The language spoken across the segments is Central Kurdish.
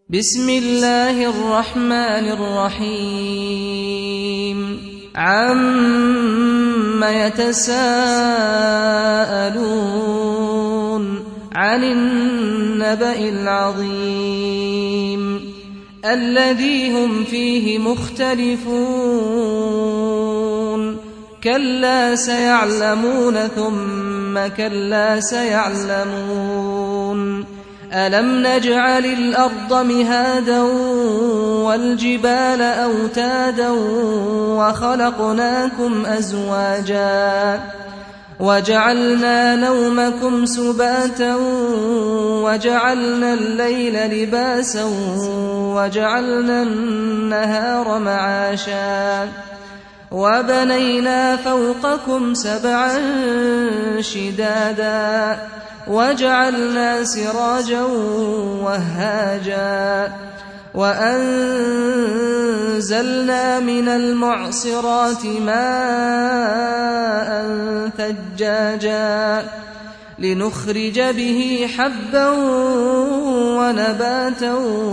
بسم الله الرحمن الرحيم عَمَّ يتساءلون عن النبأ العظيم الذي هم فيه مختلفون كلا سيعلمون ثم كلا سيعلمون ألم نجعل الأرض مهادا والجبال أوتادا وخلقناكم أزواجا وجعلنا نومكم سباتا وجعلنا الليل لباسا وجعلنا النهار معاشا وبنينا فوقكم سبعا شدادا وجعلنا سراجا وهاجا وأنزلنا من المعصرات ماء ثجاجا لنخرج به حبا ونباتا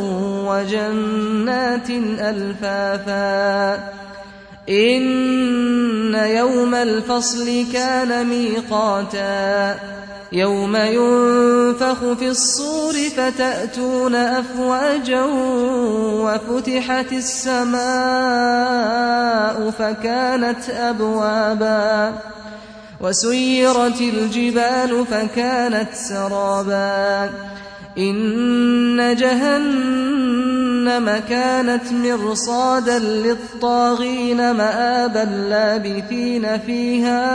وجنات ألفافا إن يوم الفصل كان ميقاتا يوم ينفخ في الصور فتأتون أفواجا وفتحت السماء فكانت أبوابا وسيرت الجبال فكانت سرابا إن جهنم كانت مرصادا للطاغين مآبا لابثين فيها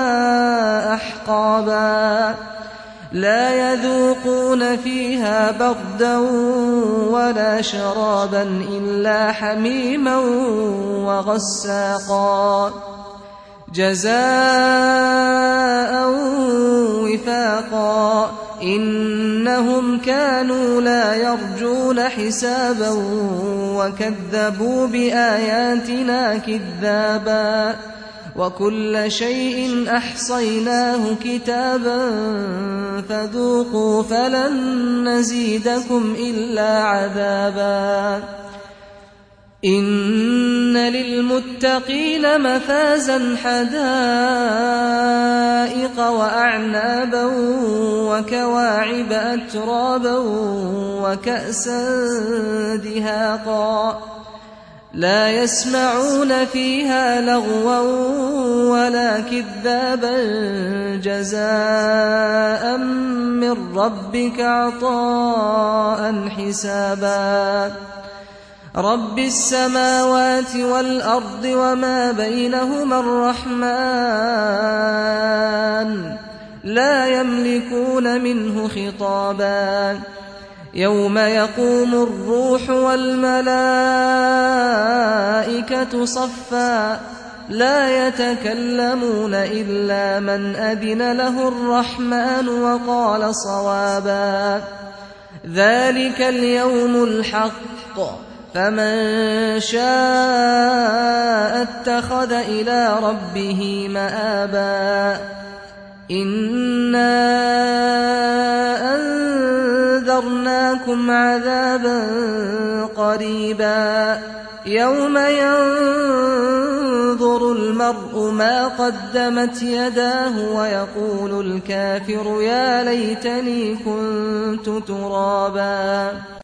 أحقابا لا يذوقون فيها بردا ولا شرابا إلا حميما وغساقا جزاء وفاقا إنهم كانوا لا يرجون حسابا وكذبوا بآياتنا كذابا وكل شيء أحصيناه كتابا فذوقوا فلن نزيدكم إلا عذابا إن للمتقين مفازا حدائق وأعنابا وكواعب أترابا وكأسا دهاقا لا يسمعون فيها لغوا ولا كذابا جزاء من ربك عطاء حسابا رب السماوات والأرض وما بينهما الرحمن لا يملكون منه خطابا يوم يقوم الروح والملائكة صفا لا يتكلمون إلا من أذن له الرحمن وقال صوابا ذلك اليوم الحق فمن شاء اتخذ إلى ربه مآبا إنا أنذرناكم عذابا قريبا يوم ينظر المرء ما قدمت يداه ويقول الكافر يا ليتني كنت ترابا